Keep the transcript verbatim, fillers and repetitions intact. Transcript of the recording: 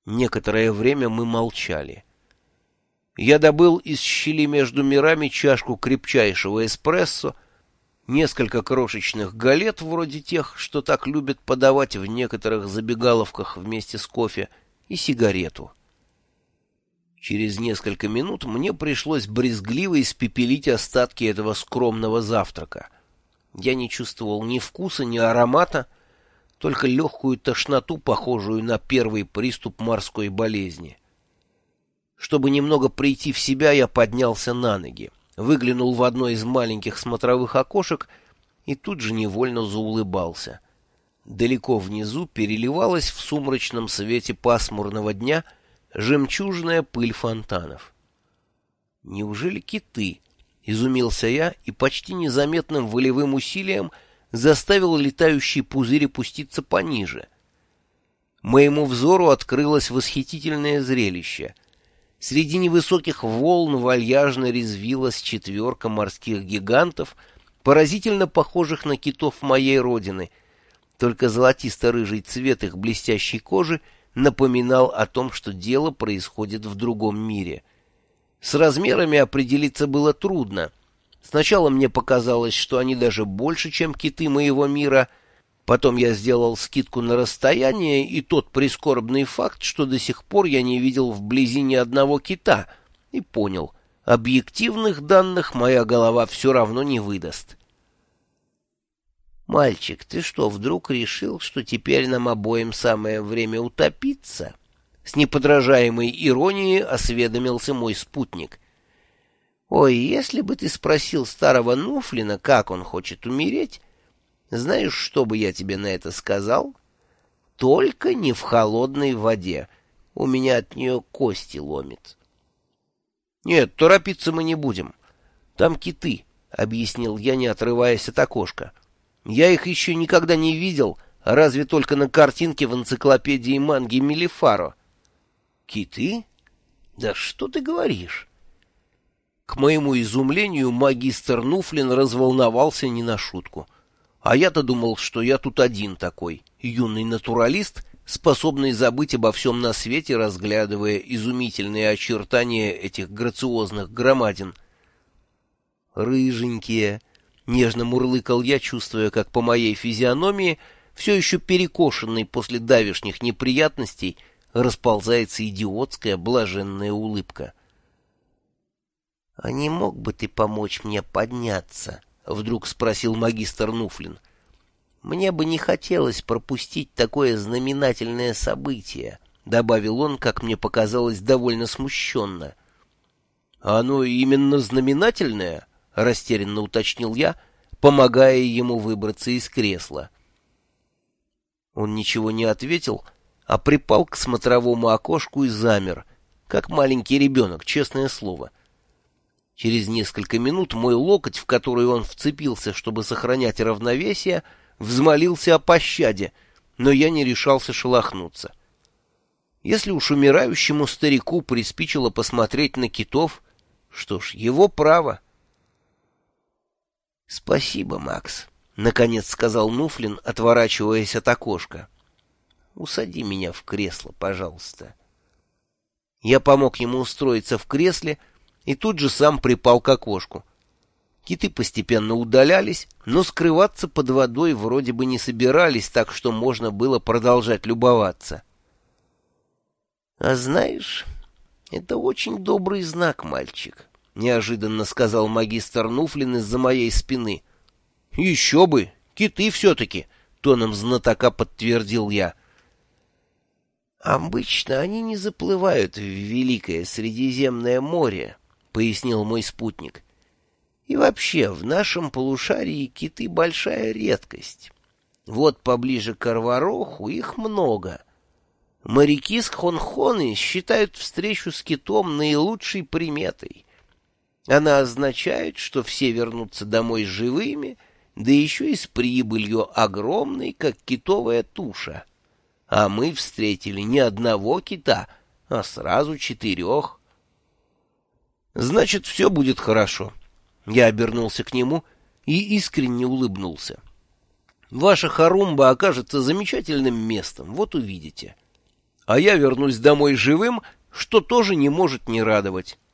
Некоторое время мы молчали. Я добыл из щели между мирами чашку крепчайшего эспрессо, несколько крошечных галет, вроде тех, что так любят подавать в некоторых забегаловках вместе с кофе, и сигарету. Через несколько минут мне пришлось брезгливо испепелить остатки этого скромного завтрака. Я не чувствовал ни вкуса, ни аромата, только легкую тошноту, похожую на первый приступ морской болезни. Чтобы немного прийти в себя, я поднялся на ноги, выглянул в одно из маленьких смотровых окошек и тут же невольно заулыбался. Далеко внизу переливалась в сумрачном свете пасмурного дня жемчужная пыль фонтанов. «Неужели киты?» — изумился я и почти незаметным волевым усилием заставил летающий пузырь опуститься пониже. Моему взору открылось восхитительное зрелище. Среди невысоких волн вальяжно резвилась четверка морских гигантов, поразительно похожих на китов моей родины, только золотисто-рыжий цвет их блестящей кожи напоминал о том, что дело происходит в другом мире. С размерами определиться было трудно. Сначала мне показалось, что они даже больше, чем киты моего мира. Потом я сделал скидку на расстояние и тот прискорбный факт, что до сих пор я не видел вблизи ни одного кита, и понял, объективных данных моя голова все равно не выдаст. «Мальчик, ты что, вдруг решил, что теперь нам обоим самое время утопиться?» С неподражаемой иронией осведомился мой спутник. «Ой, если бы ты спросил старого Нуфлина, как он хочет умереть, знаешь, что бы я тебе на это сказал? Только не в холодной воде. У меня от нее кости ломит». «Нет, торопиться мы не будем. Там киты», — объяснил я, не отрываясь от окошка. «Я их еще никогда не видел, разве только на картинке в энциклопедии манги Мелифаро». «Киты? Да что ты говоришь?» К моему изумлению магистр Нуфлин разволновался не на шутку. А я-то думал, что я тут один такой, юный натуралист, способный забыть обо всем на свете, разглядывая изумительные очертания этих грациозных громадин. «Рыженькие», — нежно мурлыкал я, чувствуя, как по моей физиономии, все еще перекошенной после давешних неприятностей, расползается идиотская блаженная улыбка. «А не мог бы ты помочь мне подняться?» — вдруг спросил магистр Нуфлин. «Мне бы не хотелось пропустить такое знаменательное событие», — добавил он, как мне показалось, довольно смущенно. «А оно именно знаменательное?» — растерянно уточнил я, помогая ему выбраться из кресла. Он ничего не ответил, а припал к смотровому окошку и замер, как маленький ребенок, честное слово. Через несколько минут мой локоть, в который он вцепился, чтобы сохранять равновесие, взмолился о пощаде, но я не решался шелохнуться. Если уж умирающему старику приспичило посмотреть на китов, что ж, его право. «Спасибо, Макс», — наконец сказал Нуфлин, отворачиваясь от окошка. «Усади меня в кресло, пожалуйста». Я помог ему устроиться в кресле, и тут же сам припал к окошку. Киты постепенно удалялись, но скрываться под водой вроде бы не собирались, так что можно было продолжать любоваться. «А знаешь, это очень добрый знак, мальчик», — неожиданно сказал магистр Нуфлин из-за моей спины. «Еще бы! Киты все-таки!» — тоном знатока подтвердил я. «Обычно они не заплывают в Великое Средиземное море», — пояснил мой спутник. «И вообще, в нашем полушарии киты — большая редкость. Вот поближе к Арвароху их много. Моряки с Хонхоны считают встречу с китом наилучшей приметой. Она означает, что все вернутся домой живыми, да еще и с прибылью огромной, как китовая туша. А мы встретили не одного кита, а сразу четырех». «Значит, все будет хорошо». Я обернулся к нему и искренне улыбнулся. «Ваша Харумба окажется замечательным местом, вот увидите». а я вернусь домой живым, что тоже не может не радовать.